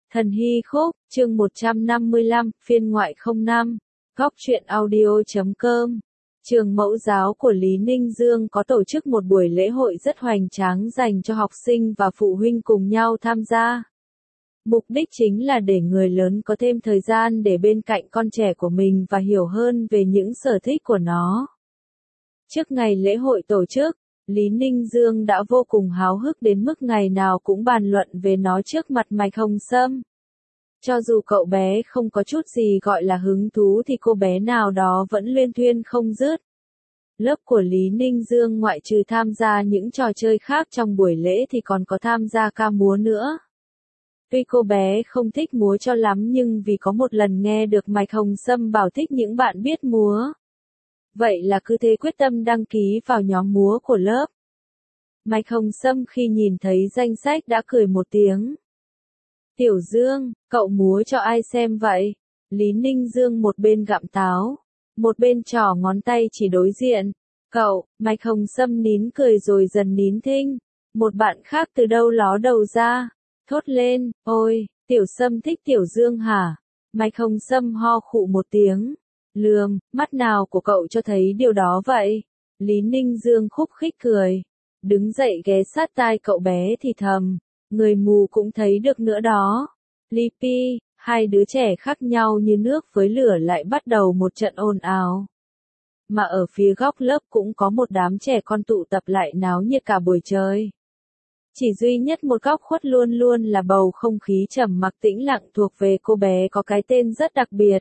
Thần Hy Khúc, chương 155, phiên ngoại 05, góc truyện audio.com. Trường mẫu giáo của Lý Ninh Dương có tổ chức một buổi lễ hội rất hoành tráng dành cho học sinh và phụ huynh cùng nhau tham gia. Mục đích chính là để người lớn có thêm thời gian để bên cạnh con trẻ của mình và hiểu hơn về những sở thích của nó. Trước ngày lễ hội tổ chức, Lý Ninh Dương đã vô cùng háo hức đến mức ngày nào cũng bàn luận về nó trước mặt Mạch Hồng Sâm. Cho dù cậu bé không có chút gì gọi là hứng thú thì cô bé nào đó vẫn luyên thuyên không dứt. Lớp của Lý Ninh Dương ngoại trừ tham gia những trò chơi khác trong buổi lễ thì còn có tham gia ca múa nữa. Tuy cô bé không thích múa cho lắm nhưng vì có một lần nghe được Mạch Hồng Sâm bảo thích những bạn biết múa. Vậy là cứ thế quyết tâm đăng ký vào nhóm múa của lớp. Mạch Hồng Sâm khi nhìn thấy danh sách đã cười một tiếng. Tiểu Dương, cậu múa cho ai xem vậy? Lý Ninh Dương một bên gặm táo, một bên trỏ ngón tay chỉ đối diện. Cậu, Mạch Hồng Sâm nín cười rồi dần nín thinh. Một bạn khác từ đâu ló đầu ra, thốt lên, ôi, Tiểu Sâm thích Tiểu Dương hả? Mạch Hồng Sâm ho khụ một tiếng. Lườm, mắt nào của cậu cho thấy điều đó vậy? Lý Ninh Dương khúc khích cười. Đứng dậy ghé sát tai cậu bé thì thầm. Người mù cũng thấy được nữa đó. Lipi, hai đứa trẻ khác nhau như nước với lửa lại bắt đầu một trận ồn ào. Mà ở phía góc lớp cũng có một đám trẻ con tụ tập lại náo nhiệt cả buổi trời. Chỉ duy nhất một góc khuất luôn luôn là bầu không khí trầm mặc tĩnh lặng thuộc về cô bé có cái tên rất đặc biệt.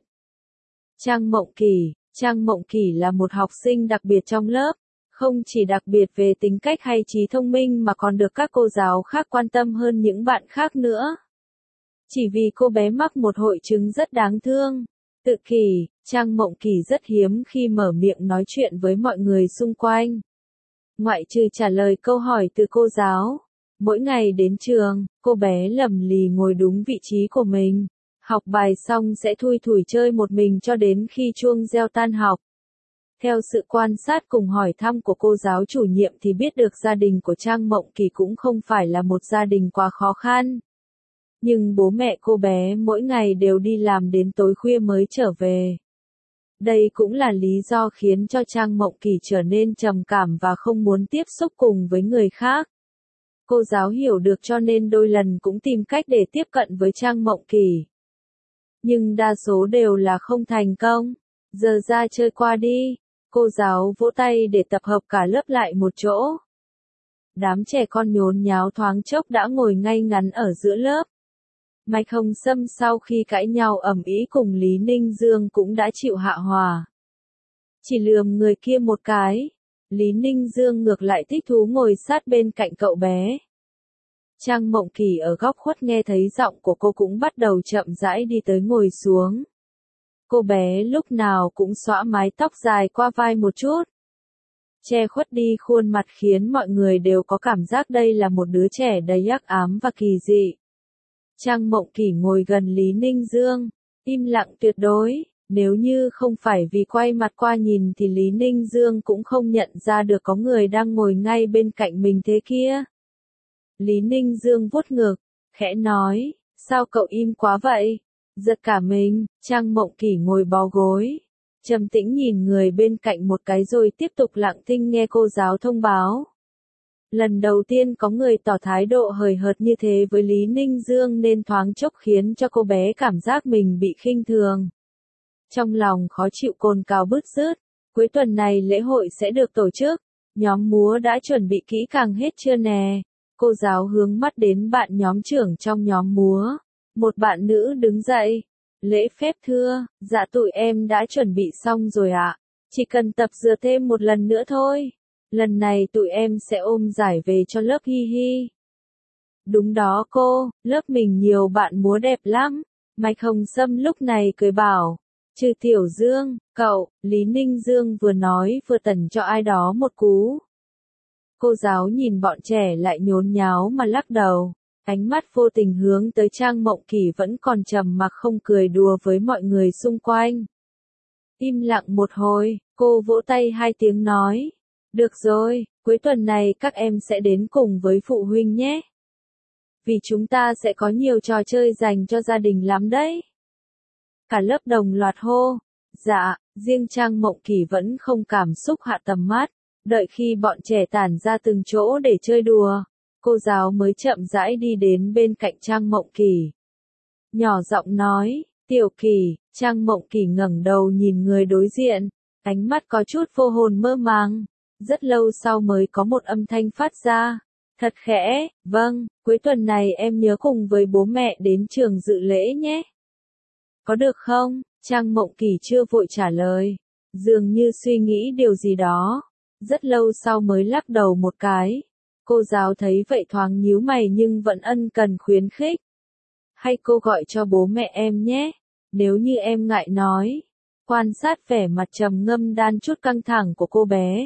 Trang Mộng Kỳ. Trang Mộng Kỳ là một học sinh đặc biệt trong lớp, không chỉ đặc biệt về tính cách hay trí thông minh mà còn được các cô giáo khác quan tâm hơn những bạn khác nữa. Chỉ vì cô bé mắc một hội chứng rất đáng thương. Tự kỷ, Trang Mộng Kỳ rất hiếm khi mở miệng nói chuyện với mọi người xung quanh. Ngoại trừ trả lời câu hỏi từ cô giáo, mỗi ngày đến trường, cô bé lầm lì ngồi đúng vị trí của mình. Học bài xong sẽ thui thủi chơi một mình cho đến khi chuông reo tan học. Theo sự quan sát cùng hỏi thăm của cô giáo chủ nhiệm thì biết được gia đình của Trang Mộng Kỳ cũng không phải là một gia đình quá khó khăn. Nhưng bố mẹ cô bé mỗi ngày đều đi làm đến tối khuya mới trở về. Đây cũng là lý do khiến cho Trang Mộng Kỳ trở nên trầm cảm và không muốn tiếp xúc cùng với người khác. Cô giáo hiểu được cho nên đôi lần cũng tìm cách để tiếp cận với Trang Mộng Kỳ. Nhưng đa số đều là không thành công. Giờ ra chơi qua đi. Cô giáo vỗ tay để tập hợp cả lớp lại một chỗ. Đám trẻ con nhốn nháo thoáng chốc đã ngồi ngay ngắn ở giữa lớp. Mạch Hồng Sâm sau khi cãi nhau ầm ĩ cùng Lý Ninh Dương cũng đã chịu hạ hòa. Chỉ lườm người kia một cái. Lý Ninh Dương ngược lại thích thú ngồi sát bên cạnh cậu bé. Trang Mộng Kỳ ở góc khuất nghe thấy giọng của cô cũng bắt đầu chậm rãi đi tới ngồi xuống. Cô bé lúc nào cũng xõa mái tóc dài qua vai một chút, che khuất đi khuôn mặt khiến mọi người đều có cảm giác đây là một đứa trẻ đầy hắc ám và kỳ dị. Trang Mộng Kỳ ngồi gần Lý Ninh Dương, im lặng tuyệt đối, nếu như không phải vì quay mặt qua nhìn thì Lý Ninh Dương cũng không nhận ra được có người đang ngồi ngay bên cạnh mình thế kia. Lý Ninh Dương vuốt ngực, khẽ nói, sao cậu im quá vậy? Giật cả mình, Trang Mộng Kỳ ngồi bó gối, trầm tĩnh nhìn người bên cạnh một cái rồi tiếp tục lặng thinh nghe cô giáo thông báo. Lần đầu tiên có người tỏ thái độ hời hợt như thế với Lý Ninh Dương nên thoáng chốc khiến cho cô bé cảm giác mình bị khinh thường. Trong lòng khó chịu cồn cào bứt rứt, cuối tuần này lễ hội sẽ được tổ chức, nhóm múa đã chuẩn bị kỹ càng hết chưa nè? Cô giáo hướng mắt đến bạn nhóm trưởng trong nhóm múa. Một bạn nữ đứng dậy. Lễ phép thưa, dạ tụi em đã chuẩn bị xong rồi ạ. Chỉ cần tập dừa thêm một lần nữa thôi. Lần này tụi em sẽ ôm giải về cho lớp hi hi. Đúng đó cô, lớp mình nhiều bạn múa đẹp lắm. Mạch Hồng Sâm lúc này cười bảo. Trừ Tiểu Dương, cậu, Lý Ninh Dương vừa nói vừa tẩn cho ai đó một cú. Cô giáo nhìn bọn trẻ lại nhốn nháo mà lắc đầu. Ánh mắt vô tình hướng tới Trang Mộng Kỳ vẫn còn trầm mặc không cười đùa với mọi người xung quanh. Im lặng một hồi, cô vỗ tay hai tiếng nói. Được rồi, cuối tuần này các em sẽ đến cùng với phụ huynh nhé. vì chúng ta sẽ có nhiều trò chơi dành cho gia đình lắm đấy. Cả lớp đồng loạt hô. Dạ, riêng Trang Mộng Kỳ vẫn không cảm xúc hạ tầm mắt, đợi khi bọn trẻ tản ra từng chỗ để chơi đùa, cô giáo mới chậm rãi đi đến bên cạnh Trang Mộng Kỳ. Nhỏ giọng nói, Tiểu Kỳ. Trang Mộng Kỳ ngẩng đầu nhìn người đối diện, ánh mắt có chút vô hồn mơ màng. Rất lâu sau mới có một âm thanh phát ra, thật khẽ, vâng, cuối tuần này em nhớ cùng với bố mẹ đến trường dự lễ nhé. Có được không? Trang Mộng Kỳ chưa vội trả lời, dường như suy nghĩ điều gì đó. Rất lâu sau mới lắc đầu một cái. Cô giáo thấy vậy thoáng nhíu mày nhưng vẫn ân cần khuyến khích. Hay cô gọi cho bố mẹ em nhé, nếu như em ngại nói. Quan sát vẻ mặt trầm ngâm đan chút căng thẳng của cô bé.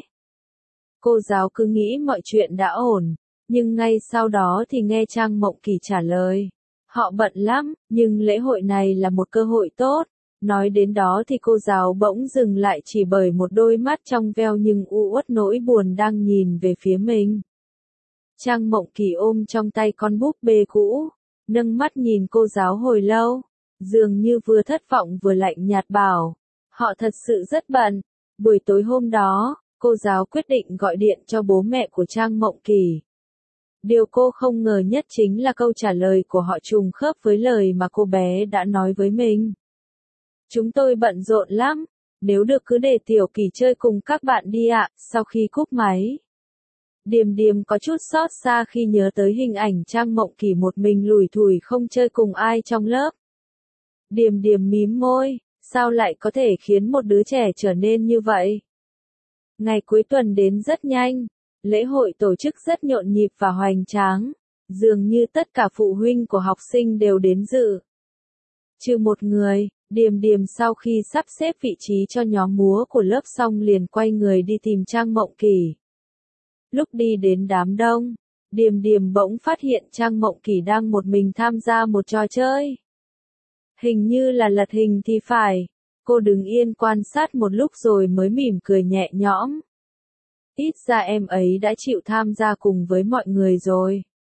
Cô giáo cứ nghĩ mọi chuyện đã ổn, nhưng ngay sau đó thì nghe Trang Mộng Kỳ trả lời. Họ bận lắm, nhưng lễ hội này là một cơ hội tốt. Nói đến đó thì cô giáo bỗng dừng lại chỉ bởi một đôi mắt trong veo nhưng u uất nỗi buồn đang nhìn về phía mình. Trang Mộng Kỳ ôm trong tay con búp bê cũ, nâng mắt nhìn cô giáo hồi lâu, dường như vừa thất vọng vừa lạnh nhạt bảo, họ thật sự rất bận. Buổi tối hôm đó, cô giáo quyết định gọi điện cho bố mẹ của Trang Mộng Kỳ. Điều cô không ngờ nhất chính là câu trả lời của họ trùng khớp với lời mà cô bé đã nói với mình. Chúng tôi bận rộn lắm, nếu được cứ để Tiểu Kỳ chơi cùng các bạn đi ạ. Sau khi cúp máy, Điềm Điềm có chút xót xa khi nhớ tới hình ảnh Trang Mộng Kỳ một mình lủi thủi không chơi cùng ai trong lớp. Điềm Điềm mím môi, sao lại có thể khiến một đứa trẻ trở nên như vậy? Ngày cuối tuần đến rất nhanh, lễ hội tổ chức rất nhộn nhịp và hoành tráng, dường như tất cả phụ huynh của học sinh đều đến dự. Trừ một người, Điềm Điềm sau khi sắp xếp vị trí cho nhóm múa của lớp xong liền quay người đi tìm Trang Mộng Kỳ. Lúc đi đến đám đông, Điềm Điềm bỗng phát hiện Trang Mộng Kỳ đang một mình tham gia một trò chơi. Hình như là lật hình thì phải. Cô đứng yên quan sát một lúc rồi mới mỉm cười nhẹ nhõm. Ít ra em ấy đã chịu tham gia cùng với mọi người rồi.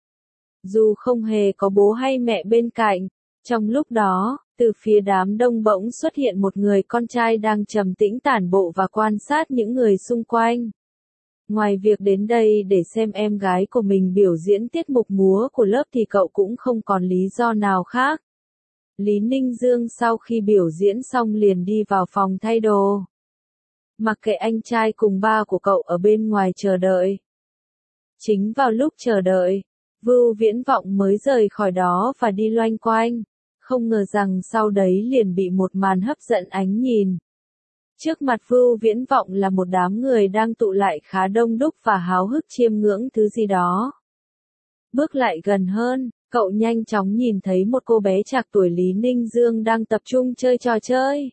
Dù không hề có bố hay mẹ bên cạnh, trong lúc đó, từ phía đám đông bỗng xuất hiện một người con trai đang trầm tĩnh tản bộ và quan sát những người xung quanh. Ngoài việc đến đây để xem em gái của mình biểu diễn tiết mục múa của lớp thì cậu cũng không còn lý do nào khác. Lý Ninh Dương sau khi biểu diễn xong liền đi vào phòng thay đồ. Mặc kệ anh trai cùng ba của cậu ở bên ngoài chờ đợi. Chính vào lúc chờ đợi, Vưu Viễn Vọng mới rời khỏi đó và đi loanh quanh. Không ngờ rằng sau đấy liền bị một màn hấp dẫn ánh nhìn. Trước mặt Vưu Viễn Vọng là một đám người đang tụ lại khá đông đúc và háo hức chiêm ngưỡng thứ gì đó. Bước lại gần hơn, cậu nhanh chóng nhìn thấy một cô bé trạc tuổi Lý Ninh Dương đang tập trung chơi trò chơi.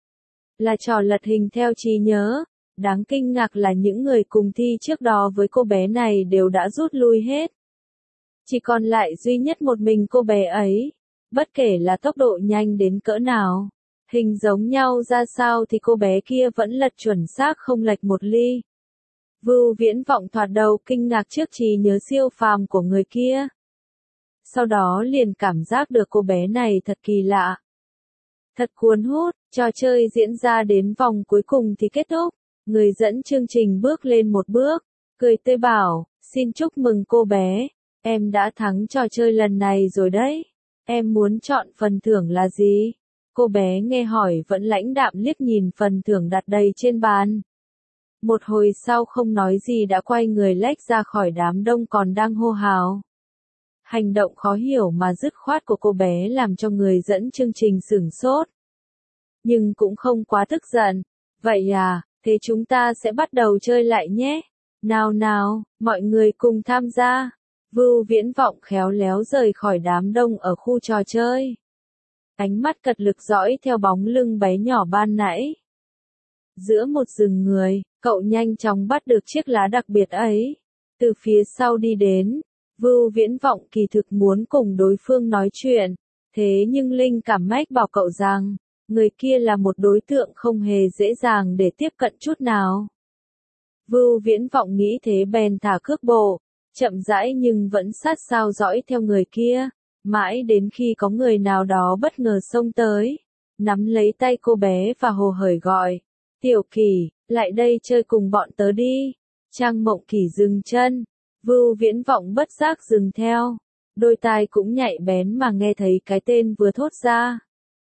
Là trò lật hình theo trí nhớ. Đáng kinh ngạc là những người cùng thi trước đó với cô bé này đều đã rút lui hết. Chỉ còn lại duy nhất một mình cô bé ấy. Bất kể là tốc độ nhanh đến cỡ nào, hình giống nhau ra sao thì cô bé kia vẫn lật chuẩn xác không lệch một ly. Vưu Viễn Vọng thoạt đầu kinh ngạc trước trí nhớ siêu phàm của người kia. Sau đó liền cảm giác được cô bé này thật kỳ lạ. Thật cuốn hút, trò chơi diễn ra đến vòng cuối cùng thì kết thúc. Người dẫn chương trình bước lên một bước, cười tươi bảo, xin chúc mừng cô bé, em đã thắng trò chơi lần này rồi đấy. Em muốn chọn phần thưởng là gì? Cô bé nghe hỏi vẫn lãnh đạm liếc nhìn phần thưởng đặt đầy trên bàn. Một hồi sau không nói gì đã quay người lách ra khỏi đám đông còn đang hô hào. Hành động khó hiểu mà dứt khoát của cô bé làm cho người dẫn chương trình sửng sốt. Nhưng cũng không quá tức giận. Vậy à, thế chúng ta sẽ bắt đầu chơi lại nhé. Nào nào, mọi người cùng tham gia. Vưu Viễn Vọng khéo léo rời khỏi đám đông ở khu trò chơi. Ánh mắt cật lực dõi theo bóng lưng bé nhỏ ban nãy. Giữa một rừng người, cậu nhanh chóng bắt được chiếc lá đặc biệt ấy. Từ phía sau đi đến, Vưu Viễn Vọng kỳ thực muốn cùng đối phương nói chuyện. Thế nhưng linh cảm mách bảo cậu rằng, người kia là một đối tượng không hề dễ dàng để tiếp cận chút nào. Vưu Viễn Vọng nghĩ thế bèn thả cước bộ. chậm rãi nhưng vẫn sát sao dõi theo người kia, mãi đến khi có người nào đó bất ngờ xông tới, nắm lấy tay cô bé và hồ hởi gọi, Tiểu Kỳ, lại đây chơi cùng bọn tớ đi. Trang Mộng Kỳ dừng chân, Vưu Viễn Vọng bất giác dừng theo, đôi tai cũng nhạy bén mà nghe thấy cái tên vừa thốt ra.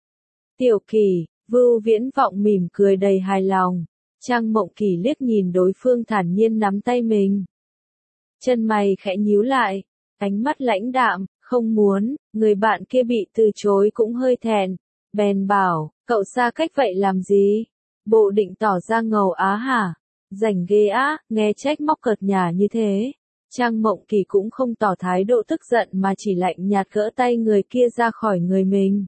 Tiểu Kỳ, Vưu Viễn Vọng mỉm cười đầy hài lòng, Trang Mộng Kỳ liếc nhìn đối phương thản nhiên nắm tay mình. Chân mày khẽ nhíu lại, ánh mắt lãnh đạm, không muốn, người bạn kia bị từ chối cũng hơi thẹn, bèn bảo, cậu xa cách vậy làm gì? Bộ định tỏ ra ngầu á hả? Rảnh ghê á, nghe trách móc cợt nhả như thế. Trang Mộng Kỳ cũng không tỏ thái độ tức giận mà chỉ lạnh nhạt gỡ tay người kia ra khỏi người mình.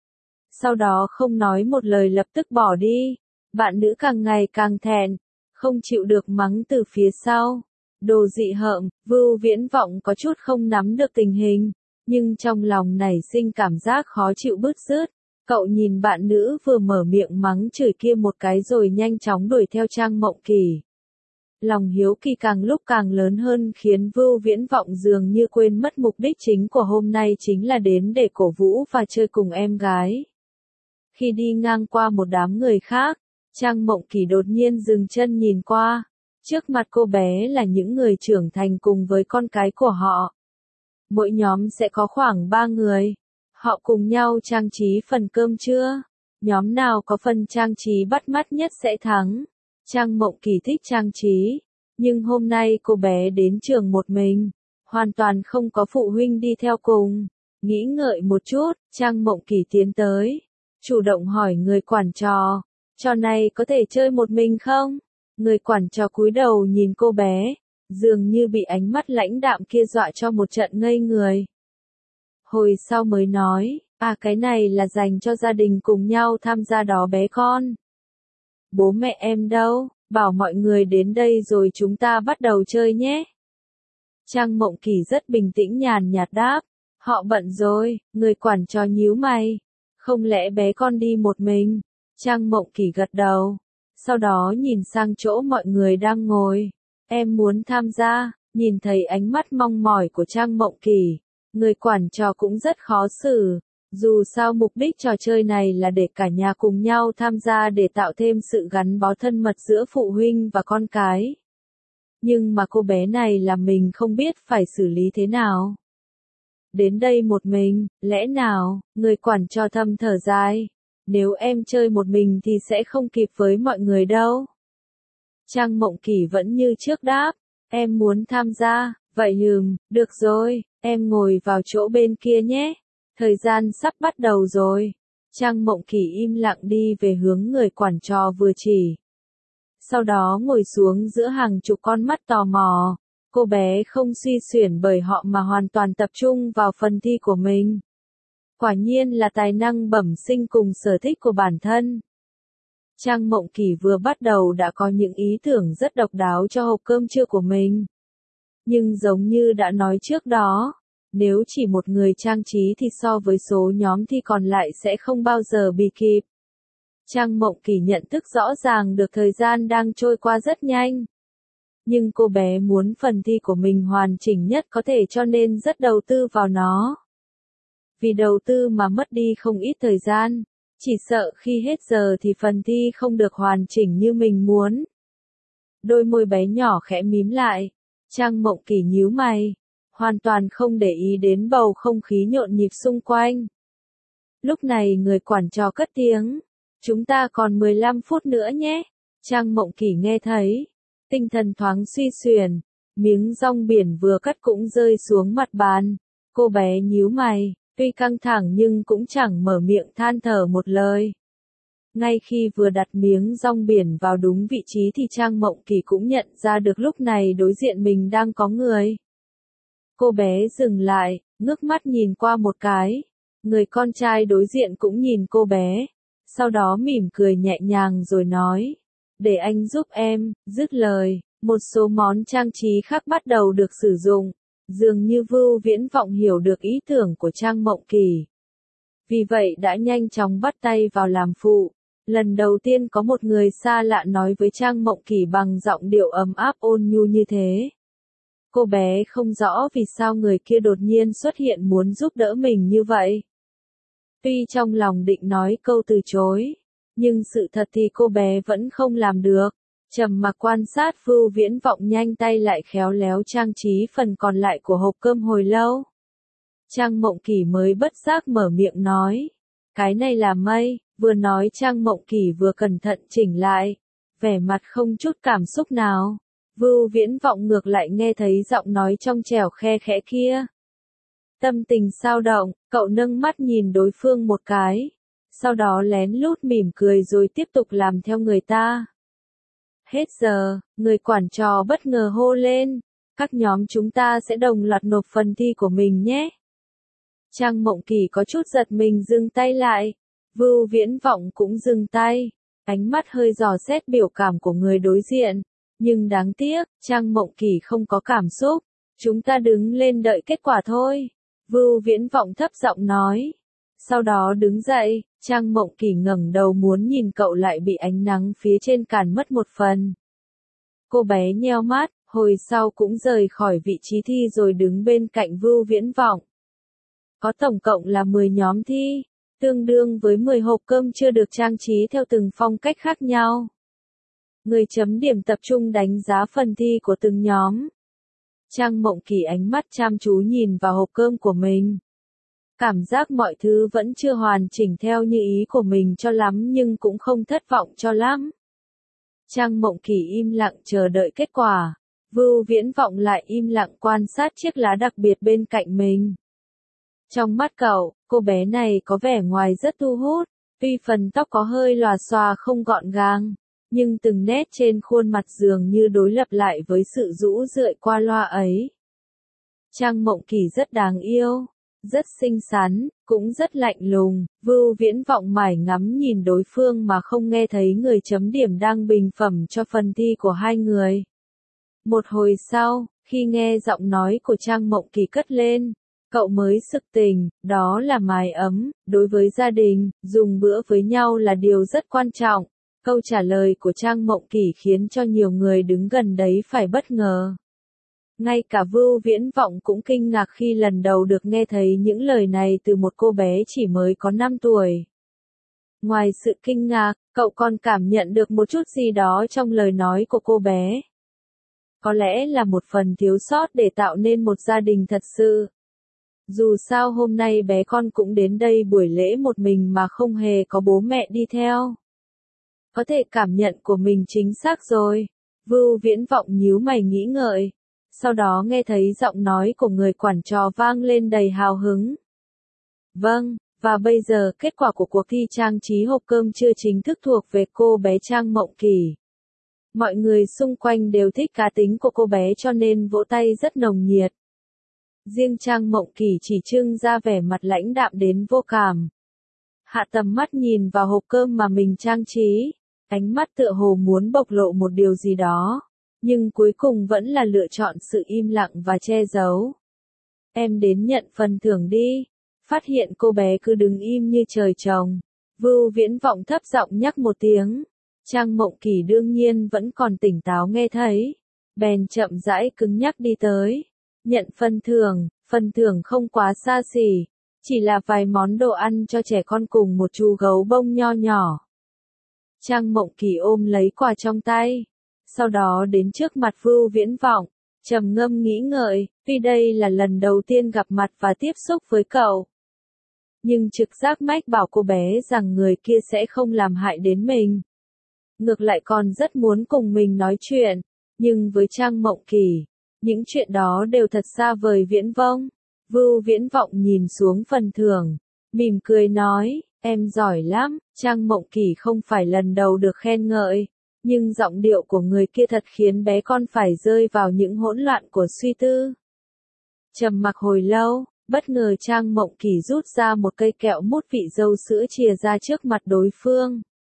Sau đó không nói một lời lập tức bỏ đi. Bạn nữ càng ngày càng thẹn, không chịu được mắng từ phía sau. Đồ dị hợm, Vưu Viễn Vọng có chút không nắm được tình hình, nhưng trong lòng nảy sinh cảm giác khó chịu bứt rứt. Cậu nhìn bạn nữ vừa mở miệng mắng chửi kia một cái rồi nhanh chóng đuổi theo Trang Mộng Kỳ. Lòng hiếu kỳ càng lúc càng lớn hơn khiến Vưu Viễn Vọng dường như quên mất mục đích chính của hôm nay chính là đến để cổ vũ và chơi cùng em gái. Khi đi ngang qua một đám người khác, Trang Mộng Kỳ đột nhiên dừng chân nhìn qua. Trước mặt cô bé là những người trưởng thành cùng với con cái của họ. Mỗi nhóm sẽ có khoảng 3 người. Họ cùng nhau trang trí phần cơm trưa. Nhóm nào có phần trang trí bắt mắt nhất sẽ thắng. Trang Mộng Kỳ thích trang trí. Nhưng hôm nay cô bé đến trường một mình. Hoàn toàn không có phụ huynh đi theo cùng. Nghĩ ngợi một chút, Trang Mộng Kỳ tiến tới. Chủ động hỏi người quản trò. Trò này có thể chơi một mình không? Người quản trò cúi đầu nhìn cô bé. Dường như bị ánh mắt lãnh đạm kia dọa cho một trận ngây người. Hồi sau mới nói, cái này là dành cho gia đình cùng nhau tham gia đó bé con. Bố mẹ em đâu, bảo mọi người đến đây rồi chúng ta bắt đầu chơi nhé. Trang Mộng Kỳ rất bình tĩnh nhàn nhạt đáp, họ bận rồi, người quản trò nhíu mày. Không lẽ bé con đi một mình? Trang Mộng Kỳ gật đầu, sau đó nhìn sang chỗ mọi người đang ngồi. Em muốn tham gia, nhìn thấy ánh mắt mong mỏi của Trang Mộng Kỳ. Người quản trò cũng rất khó xử, dù sao mục đích trò chơi này là để cả nhà cùng nhau tham gia để tạo thêm sự gắn bó thân mật giữa phụ huynh và con cái. Nhưng mà cô bé này là mình không biết phải xử lý thế nào. Đến đây một mình, lẽ nào, người quản trò thầm thở dài, nếu em chơi một mình thì sẽ không kịp với mọi người đâu. Trang Mộng Kỳ vẫn như trước đáp, em muốn tham gia, vậy được rồi. Em ngồi vào chỗ bên kia nhé. Thời gian sắp bắt đầu rồi. Trang Mộng Kỳ im lặng đi về hướng người quản trò vừa chỉ. Sau đó ngồi xuống giữa hàng chục con mắt tò mò. Cô bé không suy xuyển bởi họ mà hoàn toàn tập trung vào phần thi của mình. Quả nhiên là tài năng bẩm sinh cùng sở thích của bản thân. Trang Mộng Kỳ vừa bắt đầu đã có những ý tưởng rất độc đáo cho hộp cơm trưa của mình. Nhưng giống như đã nói trước đó, nếu chỉ một người trang trí thì so với số nhóm thi còn lại sẽ không bao giờ bị kịp. Trang Mộng Kỳ nhận thức rõ ràng được thời gian đang trôi qua rất nhanh. Nhưng cô bé muốn phần thi của mình hoàn chỉnh nhất có thể cho nên rất đầu tư vào nó. Vì đầu tư mà mất đi không ít thời gian, chỉ sợ khi hết giờ thì phần thi không được hoàn chỉnh như mình muốn. Đôi môi bé nhỏ khẽ mím lại. Trang Mộng Kỳ nhíu mày, hoàn toàn không để ý đến bầu không khí nhộn nhịp xung quanh. Lúc này người quản trò cất tiếng, chúng ta còn 15 phút nữa nhé. Trang Mộng Kỳ nghe thấy, tinh thần thoáng suy xuyển, miếng rong biển vừa cắt cũng rơi xuống mặt bàn. Cô bé nhíu mày, tuy căng thẳng nhưng cũng chẳng mở miệng than thở một lời. Ngay khi vừa đặt miếng rong biển vào đúng vị trí thì Trang Mộng Kỳ cũng nhận ra được lúc này đối diện mình đang có người. Cô bé dừng lại, ngước mắt nhìn qua một cái. Người con trai đối diện cũng nhìn cô bé. Sau đó mỉm cười nhẹ nhàng rồi nói. Để anh giúp em, dứt lời. Một số món trang trí khác bắt đầu được sử dụng. Dường như Vưu Viễn Vọng hiểu được ý tưởng của Trang Mộng Kỳ. Vì vậy đã nhanh chóng bắt tay vào làm phụ. Lần đầu tiên có một người xa lạ nói với Trang Mộng Kỳ bằng giọng điệu ấm áp ôn nhu như thế. Cô bé không rõ vì sao người kia đột nhiên xuất hiện muốn giúp đỡ mình như vậy. Tuy trong lòng định nói câu từ chối, nhưng sự thật thì cô bé vẫn không làm được. Trầm mặc quan sát Vưu Viễn Vọng nhanh tay lại khéo léo trang trí phần còn lại của hộp cơm hồi lâu. Trang Mộng Kỳ mới bất giác mở miệng nói. Cái này là mây, vừa nói Trang Mộng Kỳ vừa cẩn thận chỉnh lại. Vẻ mặt không chút cảm xúc nào. Vưu Viễn Vọng ngược lại nghe thấy giọng nói trong trẻo khe khẽ kia. Tâm tình sao động, cậu nâng mắt nhìn đối phương một cái. Sau đó lén lút mỉm cười rồi tiếp tục làm theo người ta. Hết giờ, người quản trò bất ngờ hô lên. Các nhóm chúng ta sẽ đồng loạt nộp phần thi của mình nhé. Trang Mộng Kỳ có chút giật mình dừng tay lại. Vưu Viễn Vọng cũng dừng tay. Ánh mắt hơi dò xét biểu cảm của người đối diện. Nhưng đáng tiếc, Trang Mộng Kỳ không có cảm xúc. Chúng ta đứng lên đợi kết quả thôi. Vưu Viễn Vọng thấp giọng nói. Sau đó đứng dậy, Trang Mộng Kỳ ngẩng đầu muốn nhìn cậu lại bị ánh nắng phía trên cản mất một phần. Cô bé nheo mắt, hồi sau cũng rời khỏi vị trí thi rồi đứng bên cạnh Vưu Viễn Vọng. Có tổng cộng là 10 nhóm thi, tương đương với 10 hộp cơm chưa được trang trí theo từng phong cách khác nhau. Người chấm điểm tập trung đánh giá phần thi của từng nhóm. Trang Mộng Kỳ ánh mắt chăm chú nhìn vào hộp cơm của mình. Cảm giác mọi thứ vẫn chưa hoàn chỉnh theo như ý của mình cho lắm nhưng cũng không thất vọng cho lắm. Trang Mộng Kỳ im lặng chờ đợi kết quả. Vưu Viễn Vọng lại im lặng quan sát chiếc lá đặc biệt bên cạnh mình. Trong mắt cậu, cô bé này có vẻ ngoài rất thu hút. Tuy phần tóc có hơi lòa xòa không gọn gàng, nhưng từng nét trên khuôn mặt dường như đối lập lại với sự rũ rượi qua loa ấy. Trang Mộng Kỳ rất đáng yêu, rất xinh xắn, cũng rất lạnh lùng. Vưu Viễn Vọng mải ngắm nhìn đối phương mà không nghe thấy người chấm điểm đang bình phẩm cho phần thi của hai người. Một hồi sau, khi nghe giọng nói của Trang Mộng Kỳ cất lên, cậu mới sực tỉnh, đó là mái ấm, đối với gia đình, dùng bữa với nhau là điều rất quan trọng. Câu trả lời của Trang Mộng Kỳ khiến cho nhiều người đứng gần đấy phải bất ngờ. Ngay cả Vưu Viễn Vọng cũng kinh ngạc khi lần đầu được nghe thấy những lời này từ một cô bé chỉ mới có 5 tuổi. Ngoài sự kinh ngạc, cậu còn cảm nhận được một chút gì đó trong lời nói của cô bé. Có lẽ là một phần thiếu sót để tạo nên một gia đình thật sự. Dù sao hôm nay bé con cũng đến đây buổi lễ một mình mà không hề có bố mẹ đi theo. Có thể cảm nhận của mình chính xác rồi. Vưu Viễn Vọng nhíu mày nghĩ ngợi. Sau đó nghe thấy giọng nói của người quản trò vang lên đầy hào hứng. Vâng, và bây giờ kết quả của cuộc thi trang trí hộp cơm trưa chính thức thuộc về cô bé Trang Mộng Kỳ. Mọi người xung quanh đều thích cá tính của cô bé cho nên vỗ tay rất nồng nhiệt. Riêng Trang Mộng Kỳ chỉ trưng ra vẻ mặt lãnh đạm đến vô cảm. Hạ tầm mắt nhìn vào hộp cơm mà mình trang trí, ánh mắt tựa hồ muốn bộc lộ một điều gì đó, nhưng cuối cùng vẫn là lựa chọn sự im lặng và che giấu. Em đến nhận phần thưởng đi. Phát hiện cô bé cứ đứng im như trời trồng. Vưu Viễn Vọng thấp giọng nhắc một tiếng. Trang Mộng Kỳ đương nhiên vẫn còn tỉnh táo nghe thấy. Bèn chậm rãi cứng nhắc đi tới. Nhận phần thưởng không quá xa xỉ. Chỉ là vài món đồ ăn cho trẻ con cùng một chú gấu bông nho nhỏ. Trang Mộng Kỳ ôm lấy quà trong tay. Sau đó đến trước mặt Vưu Viễn Vọng, trầm ngâm nghĩ ngợi, tuy đây là lần đầu tiên gặp mặt và tiếp xúc với cậu. Nhưng trực giác mách bảo cô bé rằng người kia sẽ không làm hại đến mình. Ngược lại còn rất muốn cùng mình nói chuyện, nhưng với Trang Mộng Kỳ, những chuyện đó đều thật xa vời viễn vông. Vưu Viễn Vọng nhìn xuống phần thưởng, mỉm cười nói, em giỏi lắm. Trang Mộng Kỳ không phải lần đầu được khen ngợi, nhưng giọng điệu của người kia thật khiến bé con phải rơi vào những hỗn loạn của suy tư. Trầm mặc hồi lâu, bất ngờ Trang Mộng Kỳ rút ra một cây kẹo mút vị dâu sữa chìa ra trước mặt đối phương.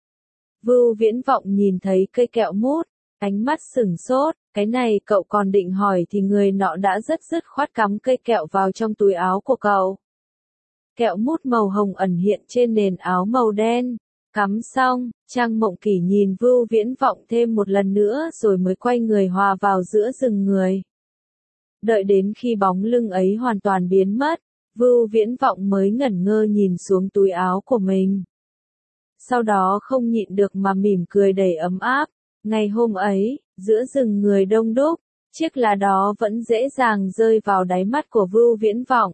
Vưu Viễn Vọng nhìn thấy cây kẹo mút, ánh mắt sửng sốt, cái này cậu còn định hỏi thì người nọ đã rất dứt khoát cắm cây kẹo vào trong túi áo của cậu. Kẹo mút màu hồng ẩn hiện trên nền áo màu đen. Cắm xong, Trang Mộng Kỳ nhìn Vưu Viễn Vọng thêm một lần nữa rồi mới quay người hòa vào giữa rừng người. Đợi đến khi bóng lưng ấy hoàn toàn biến mất, Vưu Viễn Vọng mới ngẩn ngơ nhìn xuống túi áo của mình. Sau đó không nhịn được mà mỉm cười đầy ấm áp. Ngày hôm ấy, giữa rừng người đông đúc, chiếc lá đó vẫn dễ dàng rơi vào đáy mắt của Vưu Viễn Vọng.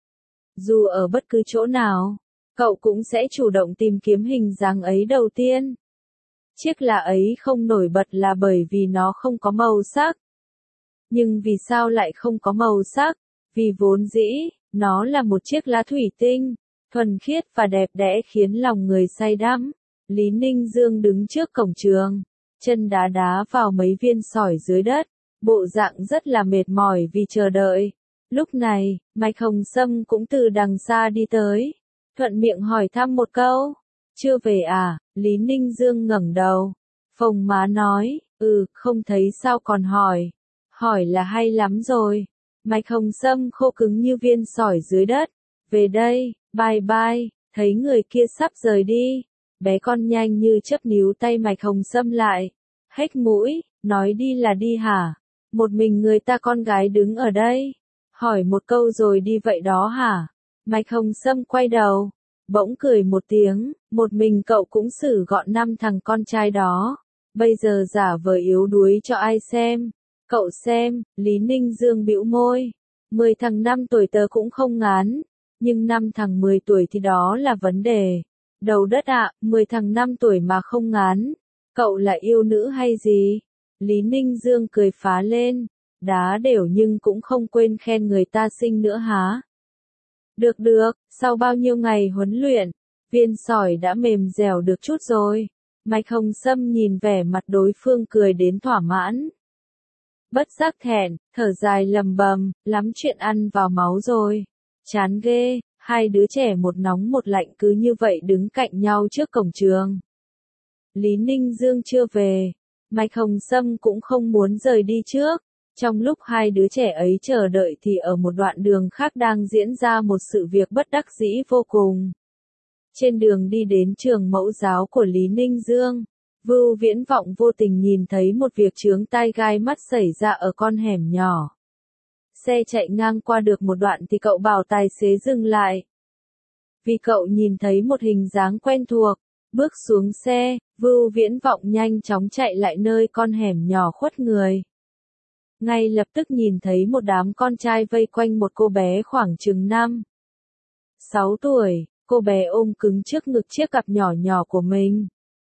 Dù ở bất cứ chỗ nào, cậu cũng sẽ chủ động tìm kiếm hình dáng ấy đầu tiên. Chiếc lá ấy không nổi bật là bởi vì nó không có màu sắc. Nhưng vì sao lại không có màu sắc? Vì vốn dĩ, nó là một chiếc lá thủy tinh, thuần khiết và đẹp đẽ khiến lòng người say đắm. Lý Ninh Dương đứng trước cổng trường, chân đá đá vào mấy viên sỏi dưới đất, bộ dạng rất là mệt mỏi vì chờ đợi. Lúc này, Mạch Hồng Sâm cũng từ đằng xa đi tới, thuận miệng hỏi thăm một câu. Chưa về à? Lý Ninh Dương ngẩng đầu, phồng má nói, không thấy sao còn hỏi. Hỏi là hay lắm rồi. Mạch Hồng Sâm khô cứng như viên sỏi dưới đất. Về đây, bye bye, thấy người kia sắp rời đi. Bé con nhanh như chớp níu tay Mạch Hồng Sâm lại. Hếch mũi, nói đi là đi hả? Một mình người ta con gái đứng ở đây. Hỏi một câu rồi đi vậy đó hả? Mạch Hồng Sâm quay đầu, bỗng cười một tiếng, một mình cậu cũng xử gọn 5 thằng con trai đó. Bây giờ giả vờ yếu đuối cho ai xem? Cậu xem, Lý Ninh Dương bĩu môi. 10 thằng 5 tuổi tớ cũng không ngán, nhưng 5 thằng 10 tuổi thì đó là vấn đề. Đầu đất ạ, 10 thằng 5 tuổi mà không ngán. Cậu là yêu nữ hay gì? Lý Ninh Dương cười phá lên, đá đều nhưng cũng không quên khen người ta xinh nữa hả? Được được, sau bao nhiêu ngày huấn luyện, viên sỏi đã mềm dẻo được chút rồi. Mạch Hồng Sâm nhìn vẻ mặt đối phương cười đến thỏa mãn. Bất giác thẹn, thở dài lầm bầm, lắm chuyện ăn vào máu rồi. Chán ghê, hai đứa trẻ một nóng một lạnh cứ như vậy đứng cạnh nhau trước cổng trường. Lý Ninh Dương chưa về, Mạch Hồng Sâm cũng không muốn rời đi trước. Trong lúc hai đứa trẻ ấy chờ đợi thì ở một đoạn đường khác đang diễn ra một sự việc bất đắc dĩ vô cùng. Trên đường đi đến trường mẫu giáo của Lý Ninh Dương, Vưu Viễn Vọng vô tình nhìn thấy một việc chướng tai gai mắt xảy ra ở con hẻm nhỏ. Xe chạy ngang qua được một đoạn thì cậu bảo tài xế dừng lại. Vì cậu nhìn thấy một hình dáng quen thuộc, bước xuống xe, Vưu Viễn Vọng nhanh chóng chạy lại nơi con hẻm nhỏ khuất người. Ngay lập tức nhìn thấy một đám con trai vây quanh một cô bé khoảng chừng 5-6 tuổi, cô bé ôm cứng trước ngực chiếc cặp nhỏ nhỏ của mình.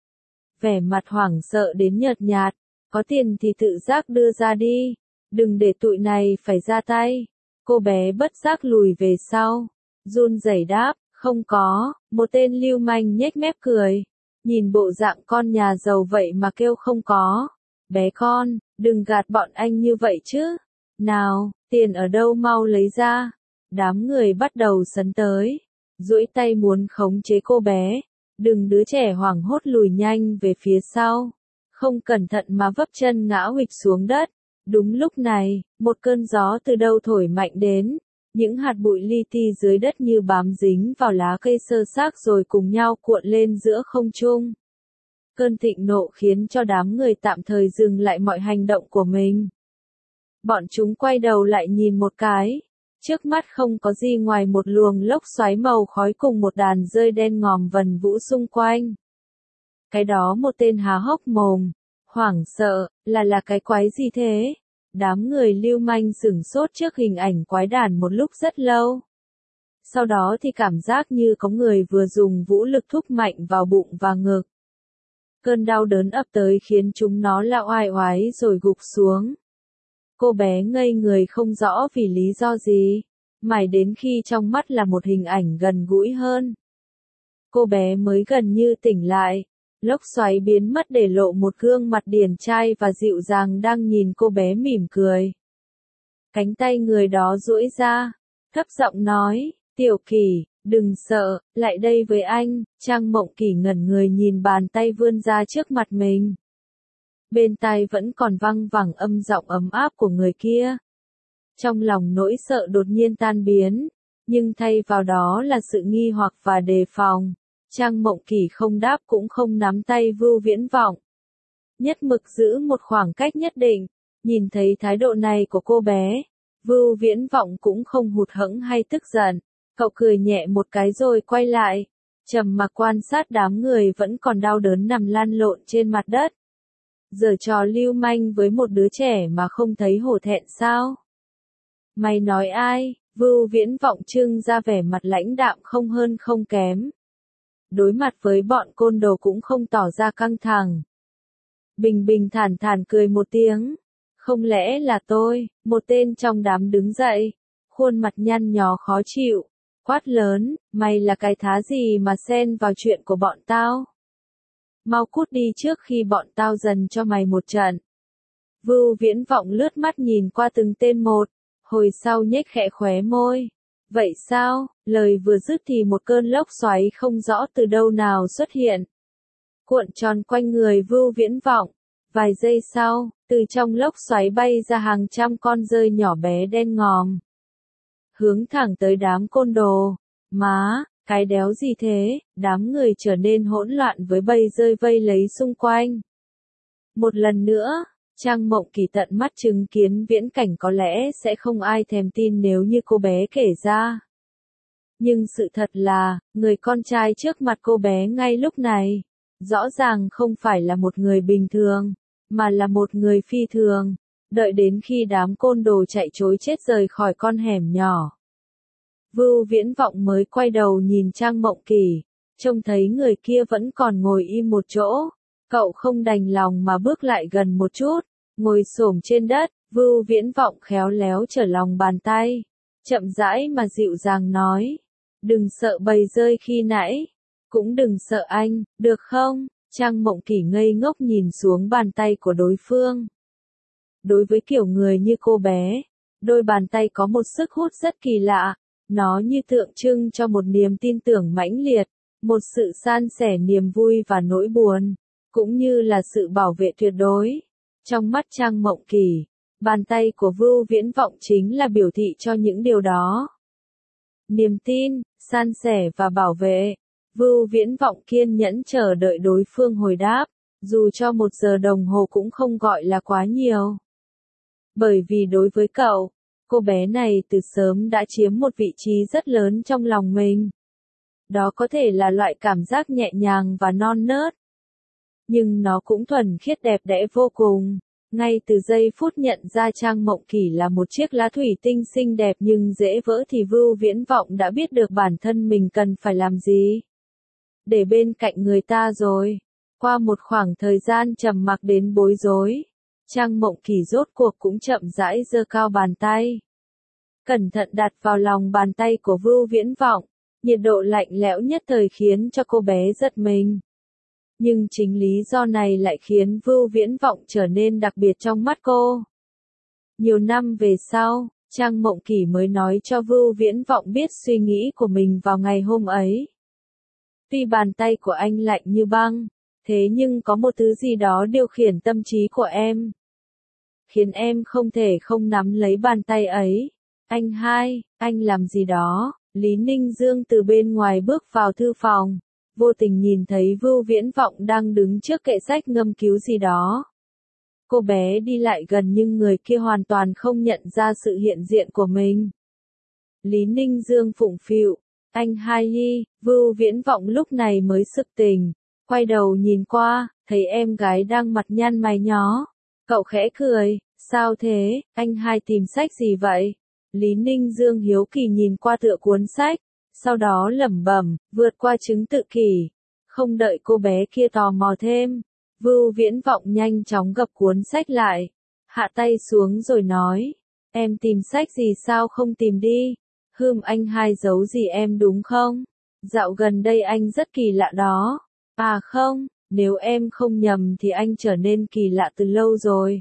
Vẻ mặt hoảng sợ đến nhợt nhạt, có tiền thì tự giác đưa ra đi, đừng để tụi này phải ra tay. Cô bé bất giác lùi về sau, run rẩy đáp, không có, một tên lưu manh nhếch mép cười, nhìn bộ dạng con nhà giàu vậy mà kêu không có. Bé con, đừng gạt bọn anh như vậy chứ. Nào, tiền ở đâu mau lấy ra. Đám người bắt đầu sấn tới, duỗi tay muốn khống chế cô bé. Đừng đứa trẻ hoảng hốt lùi nhanh về phía sau. Không cẩn thận mà vấp chân ngã huỵch xuống đất. Đúng lúc này, một cơn gió từ đâu thổi mạnh đến. Những hạt bụi li ti dưới đất như bám dính vào lá cây sơ xác rồi cùng nhau cuộn lên giữa không trung. Cơn thịnh nộ khiến cho đám người tạm thời dừng lại mọi hành động của mình. Bọn chúng quay đầu lại nhìn một cái. Trước mắt không có gì ngoài một luồng lốc xoáy màu khói cùng một đàn dơi đen ngòm vần vũ xung quanh. Cái đó một tên há hốc mồm, hoảng sợ, là cái quái gì thế? Đám người lưu manh sửng sốt trước hình ảnh quái đản một lúc rất lâu. Sau đó thì cảm giác như có người vừa dùng vũ lực thúc mạnh vào bụng và ngực. Cơn đau đớn ập tới khiến chúng nó la oai oái rồi gục xuống. Cô bé ngây người không rõ vì lý do gì, mãi đến khi trong mắt là một hình ảnh gần gũi hơn. Cô bé mới gần như tỉnh lại, lốc xoáy biến mất để lộ một gương mặt điển trai và dịu dàng đang nhìn cô bé mỉm cười. Cánh tay người đó duỗi ra, thấp giọng nói, Tiểu Kỳ, đừng sợ, lại đây với anh. Trang Mộng Kỳ ngẩn người nhìn bàn tay vươn ra trước mặt mình. Bên tai vẫn còn văng vẳng âm giọng ấm áp của người kia. Trong lòng nỗi sợ đột nhiên tan biến, nhưng thay vào đó là sự nghi hoặc và đề phòng. Trang Mộng Kỳ không đáp cũng không nắm tay Vưu Viễn Vọng. Nhất mực giữ một khoảng cách nhất định, nhìn thấy thái độ này của cô bé, Vưu Viễn Vọng cũng không hụt hẫng hay tức giận, cậu cười nhẹ một cái rồi quay lại, trầm mặc quan sát đám người vẫn còn đau đớn nằm lăn lộn trên mặt đất. Giở trò lưu manh với một đứa trẻ mà không thấy hổ thẹn sao? Mày nói ai? Vưu Viễn Vọng trưng ra vẻ mặt lãnh đạm không hơn không kém. Đối mặt với bọn côn đồ cũng không tỏ ra căng thẳng. Bình bình thản thản cười một tiếng. Không lẽ là tôi? Một tên trong đám đứng dậy, khuôn mặt nhăn nhó khó chịu, quát lớn, mày là cái thá gì mà xen vào chuyện của bọn tao? Mau cút đi trước khi bọn tao dần cho mày một trận. Vưu Viễn Vọng lướt mắt nhìn qua từng tên một, hồi sau nhếch khẽ khóe môi. Vậy sao? Lời vừa dứt thì một cơn lốc xoáy không rõ từ đâu nào xuất hiện, cuộn tròn quanh người Vưu Viễn Vọng. Vài giây sau, từ trong lốc xoáy bay ra hàng trăm con dơi nhỏ bé đen ngòm, hướng thẳng tới đám côn đồ. Má, cái đéo gì thế? Đám người trở nên hỗn loạn với bầy dơi vây lấy xung quanh. Một lần nữa, Trang Mộng Kỳ tận mắt chứng kiến viễn cảnh có lẽ sẽ không ai thèm tin nếu như cô bé kể ra. Nhưng sự thật là, người con trai trước mặt cô bé ngay lúc này, rõ ràng không phải là một người bình thường, mà là một người phi thường. Đợi đến khi đám côn đồ chạy trối chết rời khỏi con hẻm nhỏ, Vưu Viễn Vọng mới quay đầu nhìn Trang Mộng Kỳ, trông thấy người kia vẫn còn ngồi im một chỗ. Cậu không đành lòng mà bước lại gần một chút, ngồi xổm trên đất. Vưu Viễn Vọng khéo léo trở lòng bàn tay, chậm rãi mà dịu dàng nói, đừng sợ bầy rơi khi nãy, cũng đừng sợ anh, được không? Trang Mộng Kỳ ngây ngốc nhìn xuống bàn tay của đối phương. Đối với kiểu người như cô bé, đôi bàn tay có một sức hút rất kỳ lạ, nó như tượng trưng cho một niềm tin tưởng mãnh liệt, một sự san sẻ niềm vui và nỗi buồn, cũng như là sự bảo vệ tuyệt đối. Trong mắt Trang Mộng Kỳ, bàn tay của Vưu Viễn Vọng chính là biểu thị cho những điều đó. Niềm tin, san sẻ và bảo vệ. Vưu Viễn Vọng kiên nhẫn chờ đợi đối phương hồi đáp, dù cho 1 giờ đồng hồ cũng không gọi là quá nhiều. Bởi vì đối với cậu, cô bé này từ sớm đã chiếm một vị trí rất lớn trong lòng mình. Đó có thể là loại cảm giác nhẹ nhàng và non nớt, nhưng nó cũng thuần khiết đẹp đẽ vô cùng. Ngay từ giây phút nhận ra Trang Mộng Kỳ là một chiếc lá thủy tinh xinh đẹp nhưng dễ vỡ thì Vưu Viễn Vọng đã biết được bản thân mình cần phải làm gì. Để bên cạnh người ta rồi. Qua một khoảng thời gian trầm mặc đến bối rối, Trang Mộng Kỳ rốt cuộc cũng chậm rãi giơ cao bàn tay, cẩn thận đặt vào lòng bàn tay của Vưu Viễn Vọng. Nhiệt độ lạnh lẽo nhất thời khiến cho cô bé giật mình. Nhưng chính lý do này lại khiến Vưu Viễn Vọng trở nên đặc biệt trong mắt cô. Nhiều năm về sau, Trang Mộng Kỳ mới nói cho Vưu Viễn Vọng biết suy nghĩ của mình vào ngày hôm ấy. Tuy bàn tay của anh lạnh như băng, thế nhưng có một thứ gì đó điều khiển tâm trí của em, khiến em không thể không nắm lấy bàn tay ấy. Anh hai, anh làm gì đó? Lý Ninh Dương từ bên ngoài bước vào thư phòng, vô tình nhìn thấy Vưu Viễn Vọng đang đứng trước kệ sách ngâm cứu gì đó. Cô bé đi lại gần nhưng người kia hoàn toàn không nhận ra sự hiện diện của mình. Lý Ninh Dương phụng phịu, anh hai đi. Vưu Viễn Vọng lúc này mới sực tỉnh, quay đầu nhìn qua, thấy em gái đang mặt nhăn mày nhó. Cậu khẽ cười, sao thế, anh hai tìm sách gì vậy? Lý Ninh Dương hiếu kỳ nhìn qua tựa cuốn sách, sau đó lẩm bẩm, vượt qua chứng tự kỷ. Không đợi cô bé kia tò mò thêm, Vưu Viễn Vọng nhanh chóng gập cuốn sách lại, hạ tay xuống rồi nói, em tìm sách gì sao không tìm đi? Anh hai giấu gì em đúng không? Dạo gần đây anh rất kỳ lạ đó. À không, nếu em không nhầm thì anh trở nên kỳ lạ từ lâu rồi.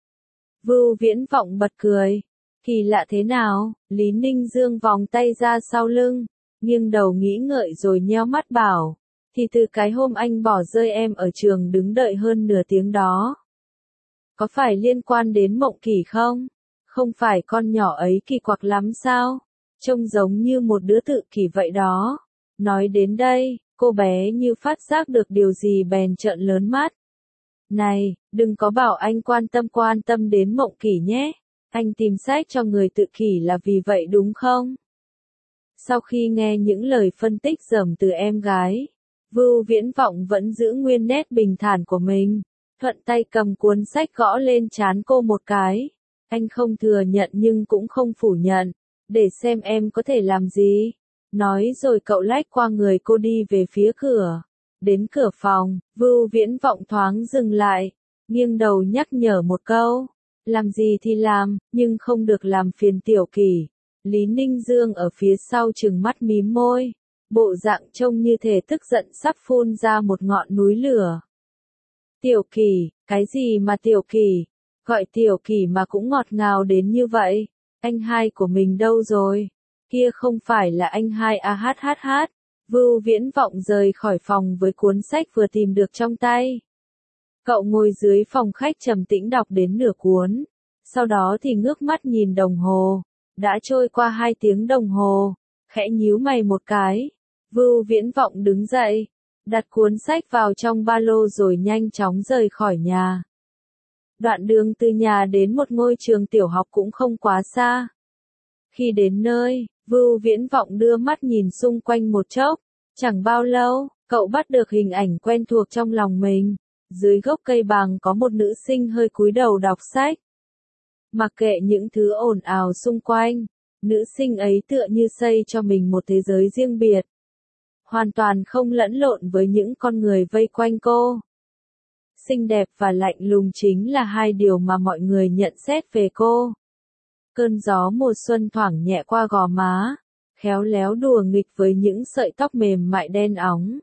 Vưu Viễn Vọng bật cười. Kỳ lạ thế nào? Lý Ninh Dương vòng tay ra sau lưng, nghiêng đầu nghĩ ngợi rồi nheo mắt bảo, thì từ cái hôm anh bỏ rơi em ở trường đứng đợi hơn nửa tiếng đó. Có phải liên quan đến Mộng Kỳ không? Không phải con nhỏ ấy kỳ quặc lắm sao? Trông giống như một đứa tự kỷ vậy đó. Nói đến đây, cô bé như phát giác được điều gì bèn trợn lớn mắt. Này, đừng có bảo anh quan tâm đến Mộng Kỳ nhé. Anh tìm sách cho người tự kỷ là vì vậy đúng không? Sau khi nghe những lời phân tích dởm từ em gái, Vưu Viễn Vọng vẫn giữ nguyên nét bình thản của mình, thuận tay cầm cuốn sách gõ lên trán cô một cái. Anh không thừa nhận nhưng cũng không phủ nhận, để xem em có thể làm gì. Nói rồi cậu lách qua người cô đi về phía cửa. Đến cửa phòng, Vưu Viễn Vọng thoáng dừng lại, nghiêng đầu nhắc nhở một câu. Làm gì thì làm, nhưng không được làm phiền Tiểu Kỳ. Lý Ninh Dương ở phía sau trừng mắt mím môi, bộ dạng trông như thể tức giận sắp phun ra một ngọn núi lửa. Tiểu Kỳ, cái gì mà Tiểu Kỳ? Gọi Tiểu Kỳ mà cũng ngọt ngào đến như vậy. Anh hai của mình đâu rồi? Kia không phải là anh hai à hát. Vưu Viễn Vọng rời khỏi phòng với cuốn sách vừa tìm được trong tay. Cậu ngồi dưới phòng khách trầm tĩnh đọc đến nửa cuốn. Sau đó thì ngước mắt nhìn đồng hồ. Đã trôi qua 2 tiếng đồng hồ. Khẽ nhíu mày một cái. Vưu Viễn Vọng đứng dậy, đặt cuốn sách vào trong ba lô rồi nhanh chóng rời khỏi nhà. Đoạn đường từ nhà đến một ngôi trường tiểu học cũng không quá xa. Khi đến nơi, Vưu Viễn Vọng đưa mắt nhìn xung quanh một chốc. Chẳng bao lâu, cậu bắt được hình ảnh quen thuộc trong lòng mình. Dưới gốc cây bàng có một nữ sinh hơi cúi đầu đọc sách. Mặc kệ những thứ ồn ào xung quanh, nữ sinh ấy tựa như xây cho mình một thế giới riêng biệt. Hoàn toàn không lẫn lộn với những con người vây quanh cô. Xinh đẹp và lạnh lùng chính là hai điều mà mọi người nhận xét về cô. Cơn gió mùa xuân thoảng nhẹ qua gò má, khéo léo đùa nghịch với những sợi tóc mềm mại đen óng.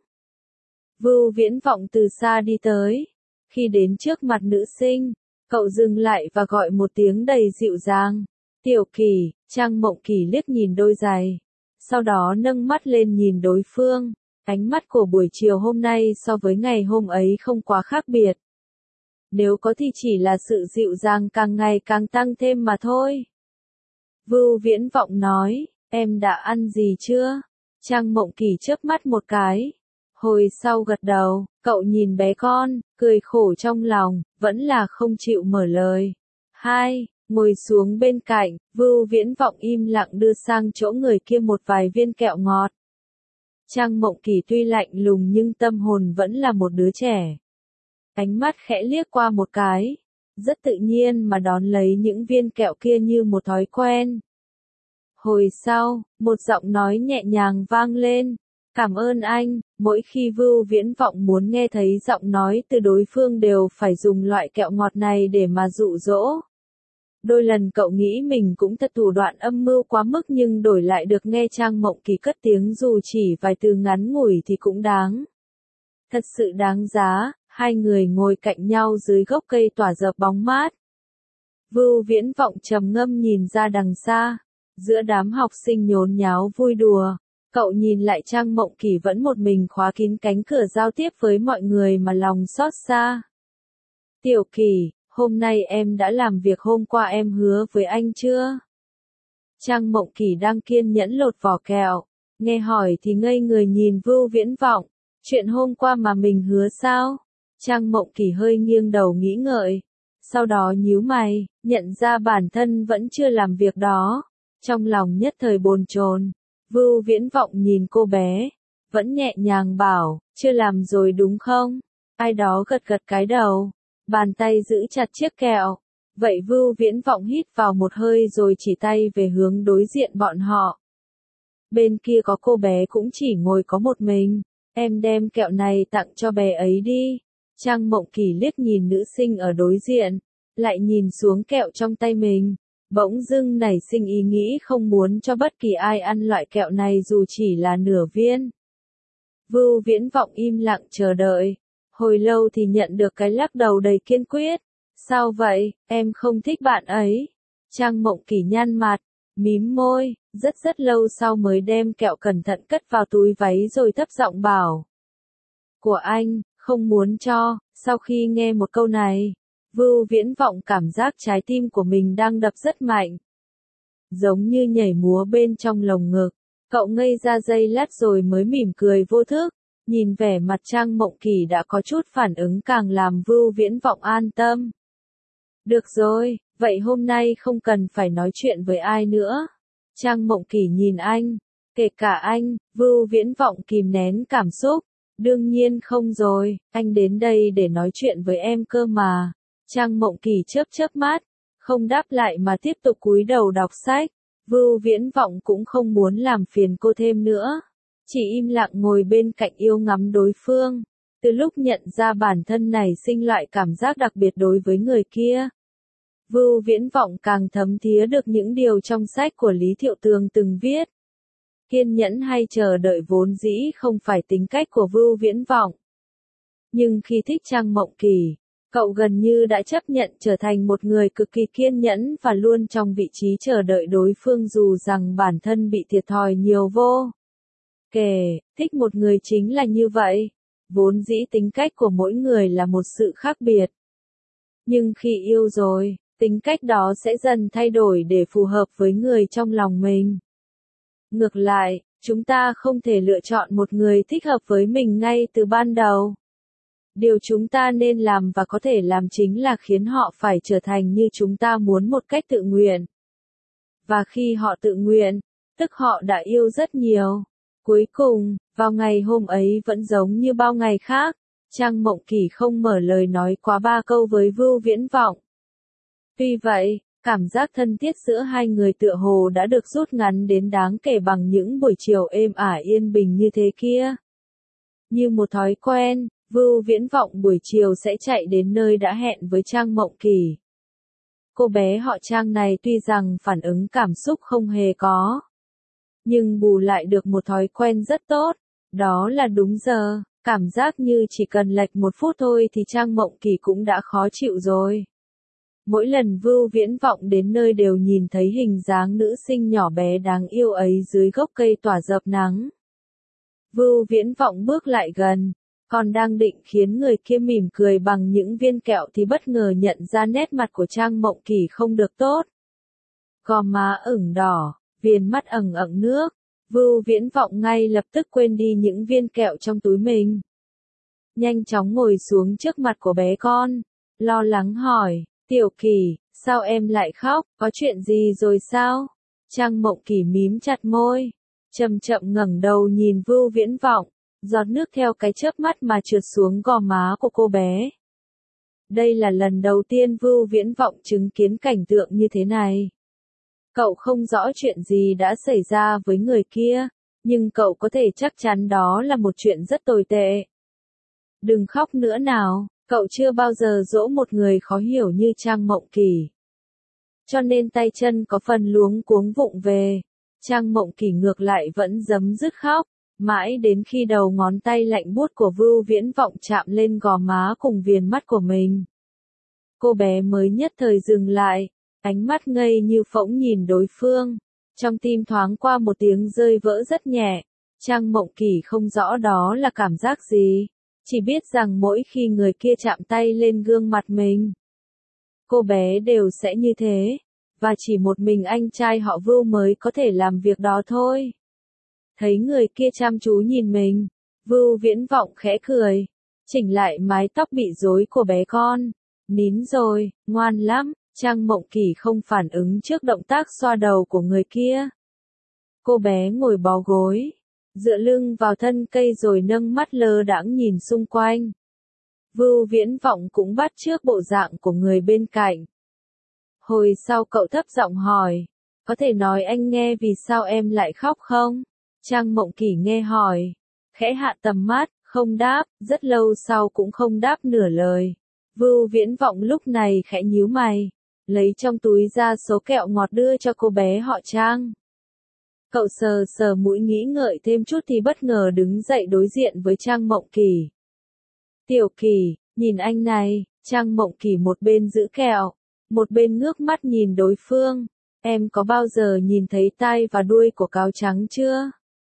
Vưu Viễn Vọng từ xa đi tới. Khi đến trước mặt nữ sinh, cậu dừng lại và gọi một tiếng đầy dịu dàng. Tiểu Kỳ. Trang Mộng Kỳ liếc nhìn đôi giày. Sau đó nâng mắt lên nhìn đối phương. Ánh mắt của buổi chiều hôm nay so với ngày hôm ấy không quá khác biệt. Nếu có thì chỉ là sự dịu dàng càng ngày càng tăng thêm mà thôi. Vưu Viễn Vọng nói, em đã ăn gì chưa? Trang Mộng Kỳ chớp mắt một cái. Hồi sau gật đầu, cậu nhìn bé con, cười khổ trong lòng, vẫn là không chịu mở lời. Ngồi xuống bên cạnh, Vưu Viễn Vọng im lặng đưa sang chỗ người kia một vài viên kẹo ngọt. Trang Mộng Kỳ tuy lạnh lùng nhưng tâm hồn vẫn là một đứa trẻ. Ánh mắt khẽ liếc qua một cái, rất tự nhiên mà đón lấy những viên kẹo kia như một thói quen. Hồi sau, một giọng nói nhẹ nhàng vang lên. Cảm ơn anh. Mỗi khi Vưu Viễn Vọng muốn nghe thấy giọng nói từ đối phương đều phải dùng loại kẹo ngọt này để mà dụ dỗ. Đôi lần cậu nghĩ mình cũng thật thủ đoạn âm mưu quá mức nhưng đổi lại được nghe Trang Mộng Kỳ cất tiếng dù chỉ vài từ ngắn ngủi thì cũng đáng. Thật sự đáng giá. Hai người ngồi cạnh nhau dưới gốc cây tỏa rợp bóng mát. Vưu Viễn Vọng trầm ngâm nhìn ra đằng xa. Giữa đám học sinh nhốn nháo vui đùa, cậu nhìn lại Trang Mộng Kỳ vẫn một mình khóa kín cánh cửa giao tiếp với mọi người mà lòng xót xa. Tiểu Kỳ, hôm nay em đã làm việc hôm qua em hứa với anh chưa? Trang Mộng Kỳ đang kiên nhẫn lột vỏ kẹo. Nghe hỏi thì ngây người nhìn Vưu Viễn Vọng. Chuyện hôm qua mà mình hứa sao? Trang Mộng Kỳ hơi nghiêng đầu nghĩ ngợi. Sau đó nhíu mày, nhận ra bản thân vẫn chưa làm việc đó. Trong lòng nhất thời bồn chồn. Vưu Viễn Vọng nhìn cô bé, vẫn nhẹ nhàng bảo, chưa làm rồi đúng không? Ai đó gật gật cái đầu, bàn tay giữ chặt chiếc kẹo. Vậy Vưu Viễn Vọng hít vào một hơi rồi chỉ tay về hướng đối diện bọn họ. Bên kia có cô bé cũng chỉ ngồi có một mình, em đem kẹo này tặng cho bé ấy đi. Trang Mộng Kỳ liếc nhìn nữ sinh ở đối diện, lại nhìn xuống kẹo trong tay mình. Bỗng dưng nảy sinh ý nghĩ không muốn cho bất kỳ ai ăn loại kẹo này dù chỉ là nửa viên. Vưu Viễn Vọng im lặng chờ đợi. Hồi lâu thì nhận được cái lắc đầu đầy kiên quyết. Sao vậy, em không thích bạn ấy? Trang Mộng Kỳ nhăn mặt, mím môi, rất lâu sau mới đem kẹo cẩn thận cất vào túi váy rồi thấp giọng bảo. Của anh, không muốn cho. Sau khi nghe một câu này, Vưu Viễn Vọng cảm giác trái tim của mình đang đập rất mạnh. Giống như nhảy múa bên trong lồng ngực. Cậu ngây ra giây lát rồi mới mỉm cười vô thức. Nhìn vẻ mặt Trang Mộng Kỳ đã có chút phản ứng càng làm Vưu Viễn Vọng an tâm. Được rồi, vậy hôm nay không cần phải nói chuyện với ai nữa. Trang Mộng Kỳ nhìn anh, kể cả anh, Vưu Viễn Vọng kìm nén cảm xúc. Đương nhiên không rồi, anh đến đây để nói chuyện với em cơ mà. Trang Mộng Kỳ chớp chớp mắt, không đáp lại mà tiếp tục cúi đầu đọc sách. Vưu Viễn Vọng cũng không muốn làm phiền cô thêm nữa. Chỉ im lặng ngồi bên cạnh yêu ngắm đối phương. Từ lúc nhận ra bản thân này sinh loại cảm giác đặc biệt đối với người kia. Vưu Viễn Vọng càng thấm thía được những điều trong sách của Lý Thiệu Tường từng viết. Kiên nhẫn hay chờ đợi vốn dĩ không phải tính cách của Vưu Viễn Vọng. Nhưng khi thích Trang Mộng Kỳ, cậu gần như đã chấp nhận trở thành một người cực kỳ kiên nhẫn và luôn trong vị trí chờ đợi đối phương dù rằng bản thân bị thiệt thòi nhiều vô kể. Thích một người chính là như vậy. Vốn dĩ tính cách của mỗi người là một sự khác biệt. Nhưng khi yêu rồi, tính cách đó sẽ dần thay đổi để phù hợp với người trong lòng mình. Ngược lại, chúng ta không thể lựa chọn một người thích hợp với mình ngay từ ban đầu. Điều chúng ta nên làm và có thể làm chính là khiến họ phải trở thành như chúng ta muốn một cách tự nguyện. Và khi họ tự nguyện, tức họ đã yêu rất nhiều. Cuối cùng, vào ngày hôm ấy vẫn giống như bao ngày khác, Trang Mộng Kỳ không mở lời nói quá 3 câu với Vưu Viễn Vọng. Tuy vậy, cảm giác thân thiết giữa hai người tựa hồ đã được rút ngắn đến đáng kể bằng những buổi chiều êm ả yên bình như thế kia. Như một thói quen, Vưu Viễn Vọng buổi chiều sẽ chạy đến nơi đã hẹn với Trang Mộng Kỳ. Cô bé họ Trang này tuy rằng phản ứng cảm xúc không hề có, nhưng bù lại được một thói quen rất tốt, đó là đúng giờ, cảm giác như chỉ cần lệch 1 phút thôi thì Trang Mộng Kỳ cũng đã khó chịu rồi. Mỗi lần Vưu Viễn Vọng đến nơi đều nhìn thấy hình dáng nữ sinh nhỏ bé đáng yêu ấy dưới gốc cây tỏa rợp nắng. Vưu Viễn Vọng bước lại gần, còn đang định khiến người kia mỉm cười bằng những viên kẹo thì bất ngờ nhận ra nét mặt của Trang Mộng Kỳ không được tốt. Gò má ửng đỏ, viền mắt ẩn ẩn nước, Vưu Viễn Vọng ngay lập tức quên đi những viên kẹo trong túi mình. Nhanh chóng ngồi xuống trước mặt của bé con, lo lắng hỏi, Tiểu Kỳ, sao em lại khóc, có chuyện gì rồi sao? Trang Mộng Kỳ mím chặt môi, chậm chậm ngẩng đầu nhìn Vưu Viễn Vọng, giọt nước theo cái chớp mắt mà trượt xuống gò má của cô bé. Đây là lần đầu tiên Vưu Viễn Vọng chứng kiến cảnh tượng như thế này. Cậu không rõ chuyện gì đã xảy ra với người kia, nhưng cậu có thể chắc chắn đó là một chuyện rất tồi tệ. Đừng khóc nữa nào, cậu chưa bao giờ dỗ một người khó hiểu như Trang Mộng Kỳ. Cho nên tay chân có phần luống cuống vụng về. Trang Mộng Kỳ ngược lại vẫn giấm dứt khóc, mãi đến khi đầu ngón tay lạnh buốt của Vưu Viễn Vọng chạm lên gò má cùng viền mắt của mình. Cô bé mới nhất thời dừng lại, ánh mắt ngây như phỗng nhìn đối phương. Trong tim thoáng qua một tiếng rơi vỡ rất nhẹ. Trang Mộng Kỳ không rõ đó là cảm giác gì, chỉ biết rằng mỗi khi người kia chạm tay lên gương mặt mình, cô bé đều sẽ như thế, và chỉ một mình anh trai họ Vưu mới có thể làm việc đó thôi. Thấy người kia chăm chú nhìn mình, Vưu Viễn Vọng khẽ cười, chỉnh lại mái tóc bị rối của bé con. Nín rồi, ngoan lắm. Trang Mộng Kỳ không phản ứng trước động tác xoa đầu của người kia. Cô bé ngồi bó gối, dựa lưng vào thân cây rồi nâng mắt lơ đãng nhìn xung quanh. Vưu Viễn Vọng cũng bắt chước bộ dạng của người bên cạnh. Hồi sau cậu thấp giọng hỏi, có thể nói anh nghe vì sao em lại khóc không? Trang Mộng Kỳ nghe hỏi, khẽ hạ tầm mắt, không đáp, rất lâu sau cũng không đáp nửa lời. Vưu Viễn Vọng lúc này khẽ nhíu mày, lấy trong túi ra số kẹo ngọt đưa cho cô bé họ Trang. Cậu sờ sờ mũi nghĩ ngợi thêm chút thì bất ngờ đứng dậy đối diện với Trang Mộng Kỳ. Tiểu Kỳ, nhìn anh này. Trang Mộng Kỳ một bên giữ kẹo, một bên ngước mắt nhìn đối phương. Em có bao giờ nhìn thấy tai và đuôi của cáo trắng chưa?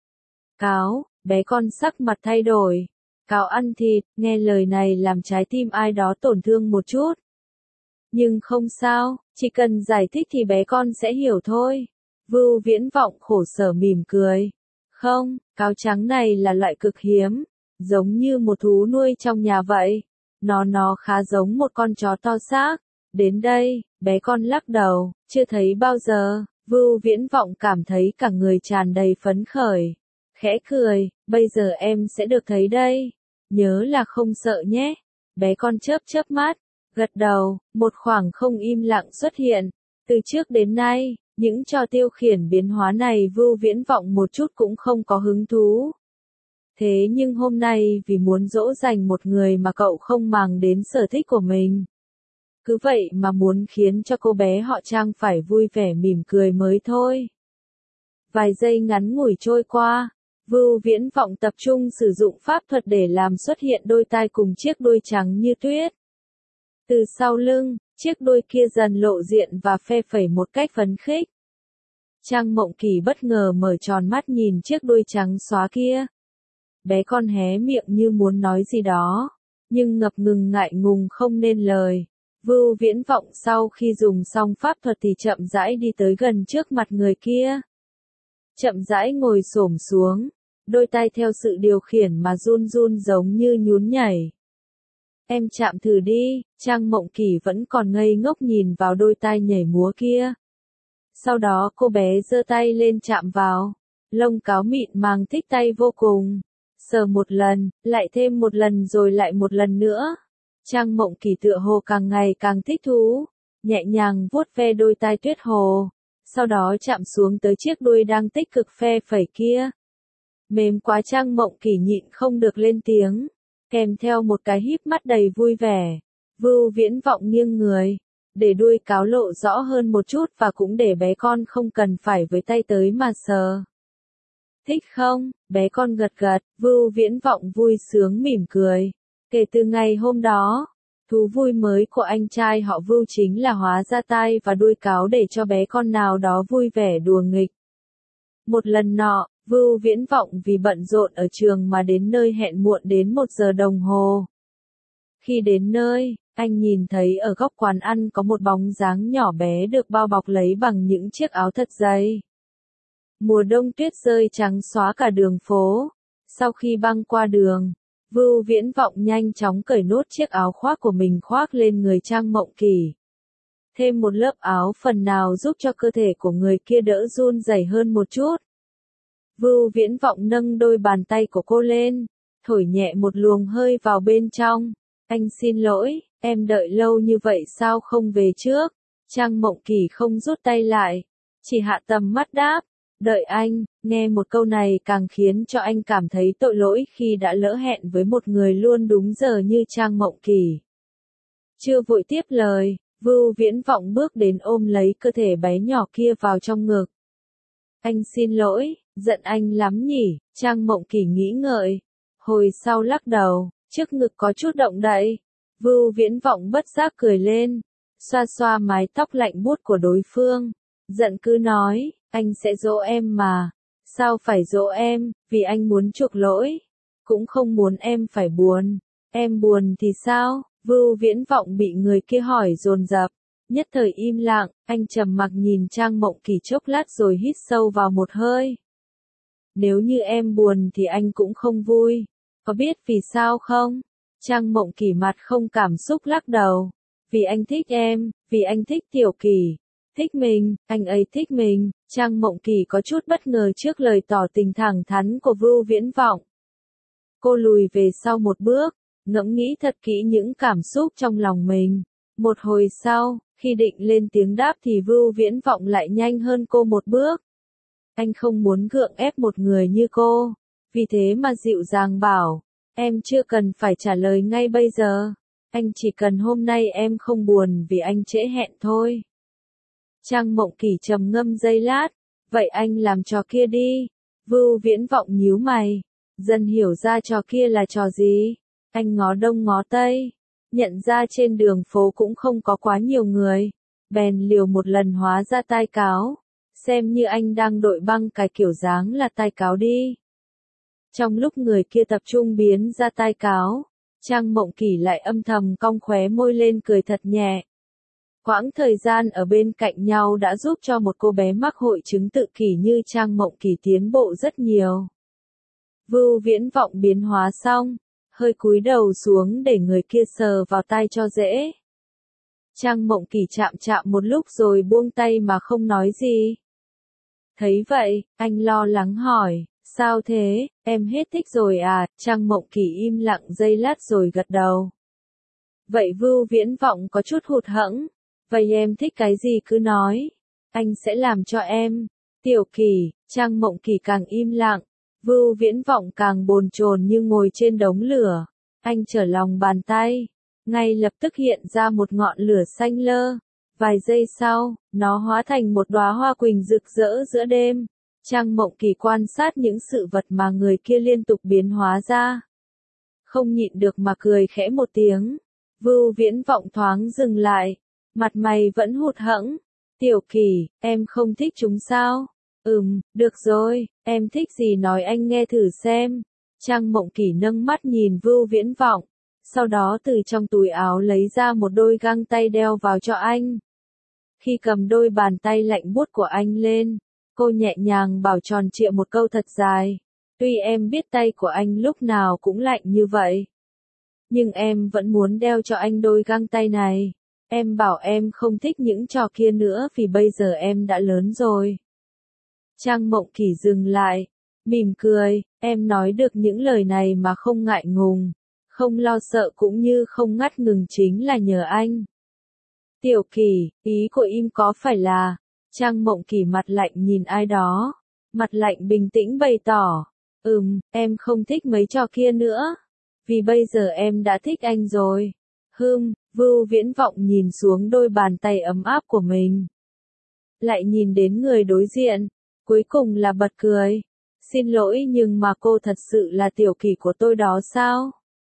Cáo, bé con sắc mặt thay đổi. Cáo ăn thịt, nghe lời này làm trái tim ai đó tổn thương một chút. Nhưng không sao, chỉ cần giải thích thì bé con sẽ hiểu thôi. Vưu Viễn Vọng khổ sở mỉm cười. Không, cáo trắng này là loại cực hiếm, giống như một thú nuôi trong nhà vậy. Nó khá giống một con chó to xác, Đến đây, bé con lắc đầu, chưa thấy bao giờ. Vưu Viễn Vọng cảm thấy cả người tràn đầy phấn khởi. Khẽ cười, bây giờ em sẽ được thấy đây. Nhớ là không sợ nhé. Bé con chớp chớp mắt, gật đầu, một khoảng không im lặng xuất hiện. Từ trước đến nay, những trò tiêu khiển biến hóa này Vưu Viễn Vọng một chút cũng không có hứng thú. Thế nhưng hôm nay vì muốn dỗ dành một người mà cậu không màng đến sở thích của mình. Cứ vậy mà muốn khiến cho cô bé họ Trang phải vui vẻ mỉm cười mới thôi. Vài giây ngắn ngủi trôi qua, Vưu Viễn Vọng tập trung sử dụng pháp thuật để làm xuất hiện đôi tai cùng chiếc đuôi trắng như tuyết. Từ sau lưng, chiếc đuôi kia dần lộ diện và phe phẩy một cách phấn khích. Trang Mộng Kỳ bất ngờ mở tròn mắt nhìn chiếc đuôi trắng xóa kia. Bé con hé miệng như muốn nói gì đó, nhưng ngập ngừng ngại ngùng không nên lời. Vưu Viễn Vọng sau khi dùng xong pháp thuật thì chậm rãi đi tới gần trước mặt người kia. Chậm rãi ngồi xổm xuống, đôi tay theo sự điều khiển mà run run giống như nhún nhảy. Em chạm thử đi, Trang Mộng Kỳ vẫn còn ngây ngốc nhìn vào đôi tai nhảy múa kia. Sau đó cô bé giơ tay lên chạm vào, lông cáo mịn màng thích tay vô cùng. Sờ một lần, lại thêm một lần rồi lại một lần nữa. Trang Mộng Kỳ tựa hồ càng ngày càng thích thú, nhẹ nhàng vuốt ve đôi tai tuyết hồ, sau đó chạm xuống tới chiếc đuôi đang tích cực phe phẩy kia. Mềm quá Trang Mộng Kỳ nhịn không được lên tiếng, kèm theo một cái híp mắt đầy vui vẻ. Vưu Viễn Vọng nghiêng người, để đuôi cáo lộ rõ hơn một chút và cũng để bé con không cần phải với tay tới mà sờ. Thích không? Bé con gật gật, Vưu Viễn Vọng vui sướng mỉm cười. Kể từ ngày hôm đó, thú vui mới của anh trai họ Vưu chính là hóa ra tai và đuôi cáo để cho bé con nào đó vui vẻ đùa nghịch. Một lần nọ, Vưu Viễn Vọng vì bận rộn ở trường mà đến nơi hẹn muộn đến 1 giờ đồng hồ. Khi đến nơi, anh nhìn thấy ở góc quán ăn có một bóng dáng nhỏ bé được bao bọc lấy bằng những chiếc áo thật dày. Mùa đông tuyết rơi trắng xóa cả đường phố. Sau khi băng qua đường, Vưu Viễn Vọng nhanh chóng cởi nốt chiếc áo khoác của mình khoác lên người Trang Mộng Kỳ. Thêm một lớp áo phần nào giúp cho cơ thể của người kia đỡ run rẩy hơn một chút. Vưu Viễn Vọng nâng đôi bàn tay của cô lên, thổi nhẹ một luồng hơi vào bên trong. Anh xin lỗi, em đợi lâu như vậy sao không về trước? Trang Mộng Kỳ không rút tay lại, chỉ hạ tầm mắt đáp. Đợi anh, nghe một câu này càng khiến cho anh cảm thấy tội lỗi khi đã lỡ hẹn với một người luôn đúng giờ như Trang Mộng Kỳ. Chưa vội tiếp lời, Vưu Viễn Vọng bước đến ôm lấy cơ thể bé nhỏ kia vào trong ngực. Anh xin lỗi, giận anh lắm nhỉ, Trang Mộng Kỳ nghĩ ngợi. Hồi sau lắc đầu, trước ngực có chút động đậy. Vưu Viễn Vọng bất giác cười lên, xoa xoa mái tóc lạnh buốt của đối phương. Giận cứ nói, anh sẽ dỗ em mà. Sao phải dỗ em, vì anh muốn chuộc lỗi. Cũng không muốn em phải buồn. Em buồn thì sao? Vưu Viễn Vọng bị người kia hỏi dồn dập. Nhất thời im lặng, anh trầm mặc nhìn Trang Mộng Kỳ chốc lát rồi hít sâu vào một hơi. Nếu như em buồn thì anh cũng không vui. Có biết vì sao không? Trang Mộng Kỳ mặt không cảm xúc lắc đầu. Vì anh thích em, vì anh thích Tiểu Kỳ. Thích mình, anh ấy thích mình. Trang Mộng Kỳ có chút bất ngờ trước lời tỏ tình thẳng thắn của Vưu Viễn Vọng. Cô lùi về sau một bước, ngẫm nghĩ thật kỹ những cảm xúc trong lòng mình. Một hồi sau, khi định lên tiếng đáp thì Vưu Viễn Vọng lại nhanh hơn cô một bước. Anh không muốn gượng ép một người như cô, vì thế mà dịu dàng bảo, em chưa cần phải trả lời ngay bây giờ. Anh chỉ cần hôm nay em không buồn vì anh trễ hẹn thôi. Trang Mộng Kỳ trầm ngâm giây lát, vậy anh làm trò kia đi. Vưu Viễn Vọng nhíu mày, dần hiểu ra trò kia là trò gì. Anh ngó đông ngó tây, nhận ra trên đường phố cũng không có quá nhiều người, bèn liều một lần hóa ra tai cáo, xem như anh đang đội băng cài kiểu dáng là tai cáo đi. Trong lúc người kia tập trung biến ra tai cáo, Trang Mộng Kỳ lại âm thầm cong khóe môi lên cười thật nhẹ. Quãng thời gian ở bên cạnh nhau đã giúp cho một cô bé mắc hội chứng tự kỷ như Trang Mộng Kỳ tiến bộ rất nhiều. Vưu Viễn Vọng biến hóa xong, hơi cúi đầu xuống để người kia sờ vào tai cho dễ. Trang Mộng Kỳ chạm chạm một lúc rồi buông tay mà không nói gì. Thấy vậy, anh lo lắng hỏi, sao thế, em hết thích rồi à? Trang Mộng Kỳ im lặng giây lát rồi gật đầu. Vậy Vưu Viễn Vọng có chút hụt hẫng, vậy em thích cái gì cứ nói, anh sẽ làm cho em. Tiểu Kỳ, Trang Mộng Kỳ càng im lặng, Vưu Viễn Vọng càng bồn chồn như ngồi trên đống lửa. Anh trở lòng bàn tay, ngay lập tức hiện ra một ngọn lửa xanh lơ. Vài giây sau, nó hóa thành một đóa hoa quỳnh rực rỡ giữa đêm. Trang Mộng Kỳ quan sát những sự vật mà người kia liên tục biến hóa ra. Không nhịn được mà cười khẽ một tiếng. Vưu Viễn Vọng thoáng dừng lại, mặt mày vẫn hụt hẫng. Tiểu Kỳ, em không thích chúng sao? Được rồi, em thích gì nói anh nghe thử xem. Trang Mộng Kỳ nâng mắt nhìn Vưu Viễn Vọng, sau đó từ trong túi áo lấy ra một đôi găng tay đeo vào cho anh. Khi cầm đôi bàn tay lạnh buốt của anh lên, cô nhẹ nhàng bảo tròn trịa một câu thật dài. Tuy em biết tay của anh lúc nào cũng lạnh như vậy, nhưng em vẫn muốn đeo cho anh đôi găng tay này. Em bảo em không thích những trò kia nữa vì bây giờ em đã lớn rồi. Trang Mộng Kỳ dừng lại, mỉm cười, em nói được những lời này mà không ngại ngùng, không lo sợ cũng như không ngắt ngừng chính là nhờ anh. Tiểu Kỳ, ý của em có phải là... Trang Mộng Kỳ mặt lạnh nhìn ai đó, mặt lạnh bình tĩnh bày tỏ, em không thích mấy trò kia nữa, vì bây giờ em đã thích anh rồi. Vưu Viễn Vọng nhìn xuống đôi bàn tay ấm áp của mình, lại nhìn đến người đối diện, cuối cùng là bật cười. Xin lỗi nhưng mà cô thật sự là Tiểu Kỳ của tôi đó sao?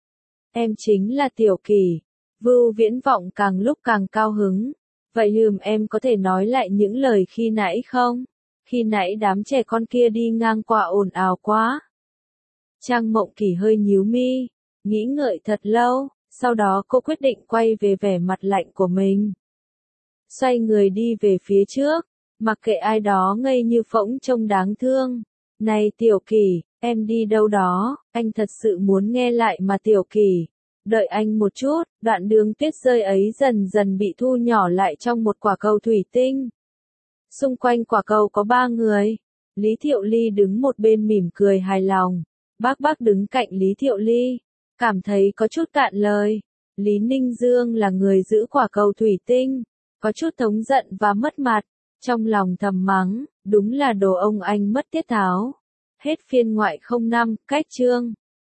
Em chính là Tiểu Kỳ. Vưu Viễn Vọng càng lúc càng cao hứng. Vậy em có thể nói lại những lời khi nãy không? Khi nãy đám trẻ con kia đi ngang qua ồn ào quá. Trang Mộng Kỳ hơi nhíu mi, nghĩ ngợi thật lâu, sau đó cô quyết định quay về vẻ mặt lạnh của mình. Xoay người đi về phía trước, mặc kệ ai đó ngây như phỗng trông đáng thương. Này Tiểu Kỳ, em đi đâu đó, anh thật sự muốn nghe lại mà Tiểu Kỳ. Đợi anh một chút, đoạn đường tuyết rơi ấy dần dần bị thu nhỏ lại trong một quả cầu thủy tinh. Xung quanh quả cầu có 3 người. Lý Thiệu Ly đứng một bên mỉm cười hài lòng. Bác đứng cạnh Lý Thiệu Ly, cảm thấy có chút cạn lời. Lý Ninh Dương là người giữ quả cầu thủy tinh, có chút thống giận và mất mặt, trong lòng thầm mắng, đúng là đồ ông anh mất tiết tháo. Hết phiên ngoại 05, cách chương.